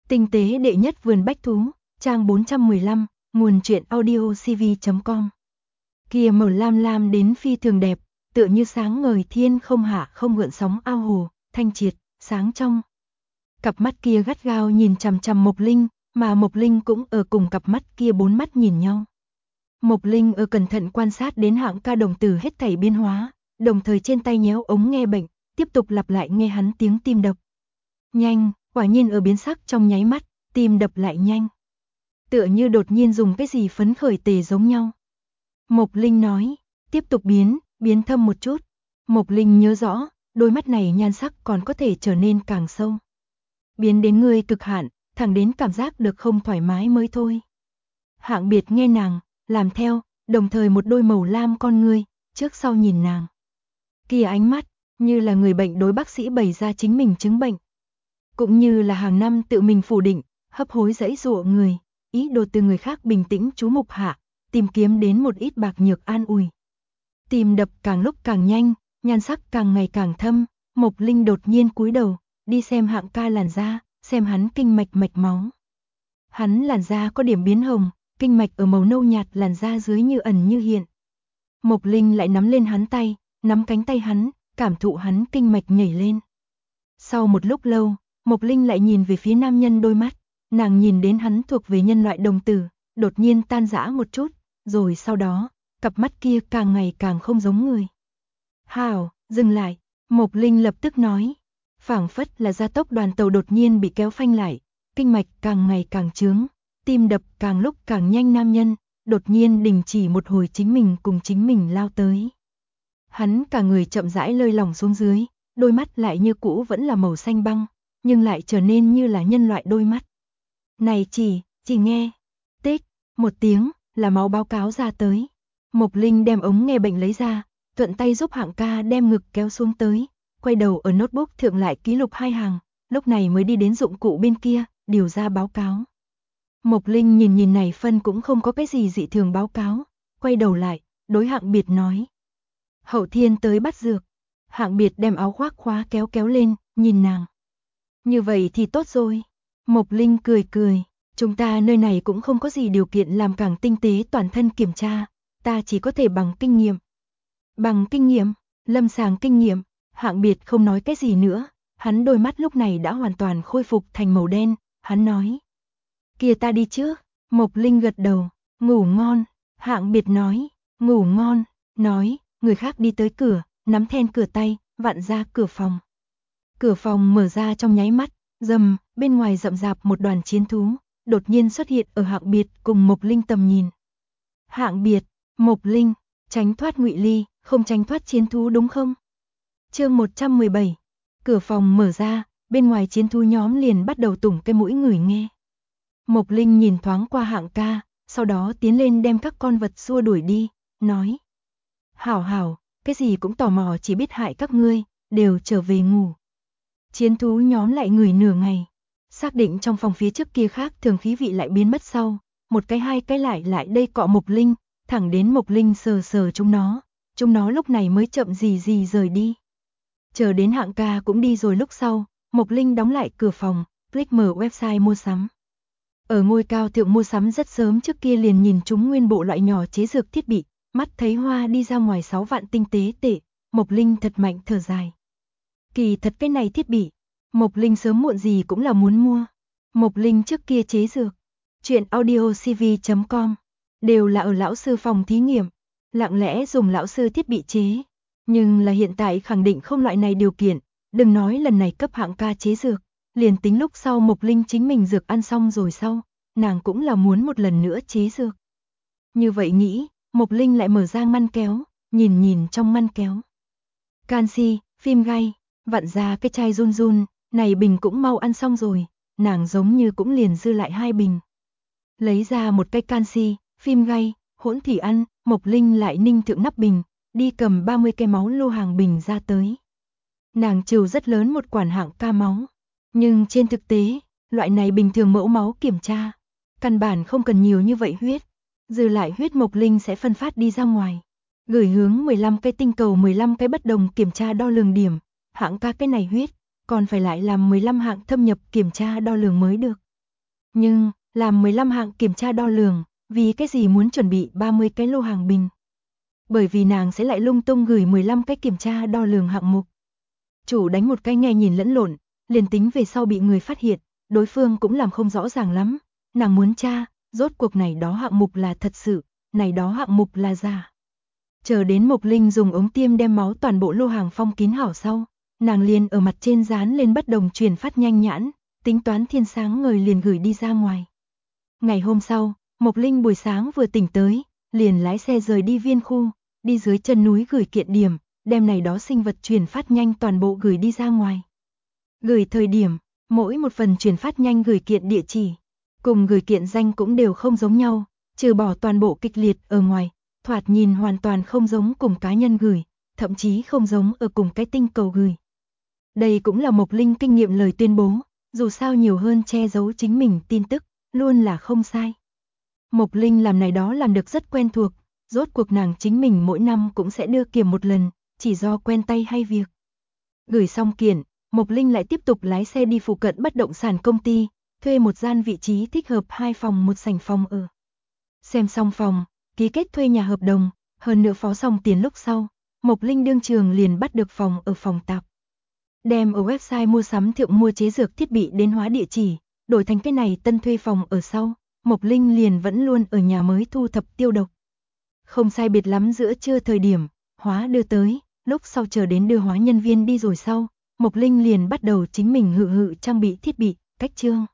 Tinh tế đệ nhất vườn bách thú, trang 415, nguồn truyện audiocv.com. Kia màu lam lam đến phi thường đẹp, tựa như sáng ngời thiên không hạ không gợn sóng ao hồ, thanh triệt, sáng trong. Cặp mắt kia gắt gao nhìn chằm chằm Mộc Linh, mà Mộc Linh cũng ở cùng cặp mắt kia bốn mắt nhìn nhau. Mộc Linh ở cẩn thận quan sát đến Hạng Ca đồng tử hết thảy biến hóa, đồng thời trên tay nhéo ống nghe bệnh, tiếp tục lặp lại nghe hắn tiếng tim đập. Nhanh, quả nhiên ở biến sắc trong nháy mắt, tim đập lại nhanh. Tựa như đột nhiên dùng cái gì phấn khởi tề giống nhau. Mộc Linh nói, tiếp tục biến thâm một chút. Mộc Linh nhớ rõ, đôi mắt này nhan sắc còn có thể trở nên càng sâu. Biến đến người cực hạn, thẳng đến cảm giác được không thoải mái mới thôi. Hạng Biệt nghe nàng, làm theo, đồng thời một đôi màu lam con ngươi, trước sau nhìn nàng. Kia ánh mắt, như là người bệnh đối bác sĩ bày ra chính mình chứng bệnh. Cũng như là hàng năm tự mình phủ định, hấp hối giãy giụa người, ý đồ từ người khác bình tĩnh chú mục hạ, tìm kiếm đến một ít bạc nhược an ủi. Tim đập càng lúc càng nhanh, nhan sắc càng ngày càng thâm, Mộc Linh đột nhiên cúi đầu, đi xem Hạng Ca làn da, xem hắn kinh mạch mạch máu. Hắn làn da có điểm biến hồng, kinh mạch ở màu nâu nhạt làn da dưới như ẩn như hiện. Mộc Linh lại nắm lên hắn tay, nắm cánh tay hắn, cảm thụ hắn kinh mạch nhảy lên. Sau một lúc lâu, Mộc Linh lại nhìn về phía nam nhân đôi mắt, nàng nhìn đến hắn thuộc về nhân loại đồng tử, đột nhiên tan rã một chút, rồi sau đó, cặp mắt kia càng ngày càng không giống người. Hảo, dừng lại, Mộc Linh lập tức nói, phảng phất là gia tốc đoàn tàu đột nhiên bị kéo phanh lại, kinh mạch càng ngày càng chướng, tim đập càng lúc càng nhanh nam nhân, đột nhiên đình chỉ một hồi chính mình cùng chính mình lao tới. Hắn cả người chậm rãi lơi lỏng xuống dưới, đôi mắt lại như cũ vẫn là màu xanh băng, nhưng lại trở nên như là nhân loại đôi mắt. Này chỉ nghe, tích, một tiếng, là máu báo cáo ra tới. Mộc Linh đem ống nghe bệnh lấy ra, thuận tay giúp Hạng Ca đem ngực kéo xuống tới, quay đầu ở notebook thượng lại ký lục 2 hàng, lúc này mới đi đến dụng cụ bên kia, điều ra báo cáo. Mộc Linh nhìn này phân cũng không có cái gì dị thường báo cáo, quay đầu lại, đối Hạng Biệt nói. Hậu thiên tới bắt dược. Hạng Biệt đem áo khoác khóa kéo lên, nhìn nàng. Như vậy thì tốt rồi. Mộc Linh cười, chúng ta nơi này cũng không có gì điều kiện làm càng tinh tế toàn thân kiểm tra, ta chỉ có thể bằng kinh nghiệm. Bằng kinh nghiệm, lâm sàng kinh nghiệm, Hạng Biệt không nói cái gì nữa, hắn đôi mắt lúc này đã hoàn toàn khôi phục thành màu đen, hắn nói. Kia ta đi trước, Mộc Linh gật đầu, ngủ ngon, Hạng Biệt nói, ngủ ngon, nói, người khác đi tới cửa, nắm then cửa tay, vặn ra cửa phòng. Cửa phòng mở ra trong nháy mắt, rầm, bên ngoài rậm rạp một đoàn chiến thú, đột nhiên xuất hiện ở Hạng Biệt cùng Mộc Linh tầm nhìn. Hạng Biệt, Mộc Linh, tránh thoát Ngụy Ly, không tránh thoát chiến thú đúng không? Chương 117. Cửa phòng mở ra, bên ngoài chiến thú nhóm liền bắt đầu tủng cái mũi ngửi nghe. Mộc Linh nhìn thoáng qua Hạng Ca, sau đó tiến lên đem các con vật xua đuổi đi, nói: "Hảo, cái gì cũng tò mò chỉ biết hại các ngươi, đều trở về ngủ." Chiến thú nhóm lại ngửi nửa ngày, xác định trong phòng phía trước kia khác thường khí vị lại biến mất sau, một cái hai cái lại đây cọ Mộc Linh, thẳng đến Mộc Linh sờ chúng nó lúc này mới chậm gì rời đi. Chờ đến Hạng Ca cũng đi rồi lúc sau, Mộc Linh đóng lại cửa phòng, click mở website mua sắm. Ở ngôi cao thượng mua sắm rất sớm trước kia liền nhìn chúng nguyên bộ loại nhỏ chế dược thiết bị, mắt thấy hoa đi ra ngoài 6 vạn tinh tế tệ, Mộc Linh thật mạnh thở dài. Kỳ thật cái này thiết bị, Mộc Linh sớm muộn gì cũng là muốn mua. Mộc Linh trước kia chế dược, chuyện audiocv.com, đều là ở lão sư phòng thí nghiệm, lặng lẽ dùng lão sư thiết bị chế. Nhưng là hiện tại khẳng định không loại này điều kiện, đừng nói lần này cấp Hạng Ca chế dược, liền tính lúc sau Mộc Linh chính mình dược ăn xong rồi sau, nàng cũng là muốn một lần nữa chế dược. Như vậy nghĩ, Mộc Linh lại mở ra ngăn kéo, nhìn trong ngăn kéo. Canxi, phim gai, vặn ra cái chai run, này bình cũng mau ăn xong rồi, nàng giống như cũng liền dư lại 2 bình. Lấy ra một cái canxi, phim gai, hỗn thủy ăn, Mộc Linh lại ninh thượng nắp bình, đi cầm 30 cái máu lô hàng bình ra tới. Nàng trừ rất lớn một quản Hạng Ca máu, nhưng trên thực tế, loại này bình thường mẫu máu kiểm tra, căn bản không cần nhiều như vậy huyết, dư lại huyết Mộc Linh sẽ phân phát đi ra ngoài, gửi hướng 15 cái tinh cầu 15 cái bất đồng kiểm tra đo lường điểm, Hạng Ca cái này huyết, còn phải lại làm 15 hạng thâm nhập kiểm tra đo lường mới được. Nhưng, làm 15 hạng kiểm tra đo lường, vì cái gì muốn chuẩn bị 30 cái lô hàng bình? Bởi vì nàng sẽ lại lung tung gửi 15 cái kiểm tra đo lường hạng mục. Chủ đánh một cái nghe nhìn lẫn lộn, liền tính về sau bị người phát hiện, đối phương cũng làm không rõ ràng lắm. Nàng muốn tra, rốt cuộc này đó hạng mục là thật sự, này đó hạng mục là giả. Chờ đến Mộc Linh dùng ống tiêm đem máu toàn bộ lô hàng phong kín hảo sau, nàng liền ở mặt trên dán lên bất đồng truyền phát nhanh nhãn, tính toán thiên sáng ngời liền gửi đi ra ngoài. Ngày hôm sau, Mộc Linh buổi sáng vừa tỉnh tới, liền lái xe rời đi Viên khu, đi dưới chân núi gửi kiện điểm, đem này đó sinh vật truyền phát nhanh toàn bộ gửi đi ra ngoài. Gửi thời điểm, mỗi một phần truyền phát nhanh gửi kiện địa chỉ, cùng gửi kiện danh cũng đều không giống nhau, trừ bỏ toàn bộ kịch liệt ở ngoài, thoạt nhìn hoàn toàn không giống cùng cá nhân gửi, thậm chí không giống ở cùng cái tinh cầu gửi. Đây cũng là Mộc Linh kinh nghiệm lời tuyên bố, dù sao nhiều hơn che giấu chính mình tin tức, luôn là không sai. Mộc Linh làm này đó làm được rất quen thuộc, rốt cuộc nàng chính mình mỗi năm cũng sẽ đưa kiểm một lần, chỉ do quen tay hay việc. Gửi xong kiện, Mộc Linh lại tiếp tục lái xe đi phụ cận bất động sản công ty, thuê một gian vị trí thích hợp 2 phòng một sảnh phòng ở. Xem xong phòng, ký kết thuê nhà hợp đồng, hơn nữa phó xong tiền lúc sau, Mộc Linh đương trường liền bắt được phòng ở phòng tạp. Đem ở website mua sắm thượng mua chế dược thiết bị đến hóa địa chỉ, đổi thành cái này tân thuê phòng ở sau, Mộc Linh liền vẫn luôn ở nhà mới thu thập tiêu độc. Không sai biệt lắm giữa trưa thời điểm, hóa đưa tới, lúc sau chờ đến đưa hóa nhân viên đi rồi sau, Mộc Linh liền bắt đầu chính mình hự trang bị thiết bị, cách chương.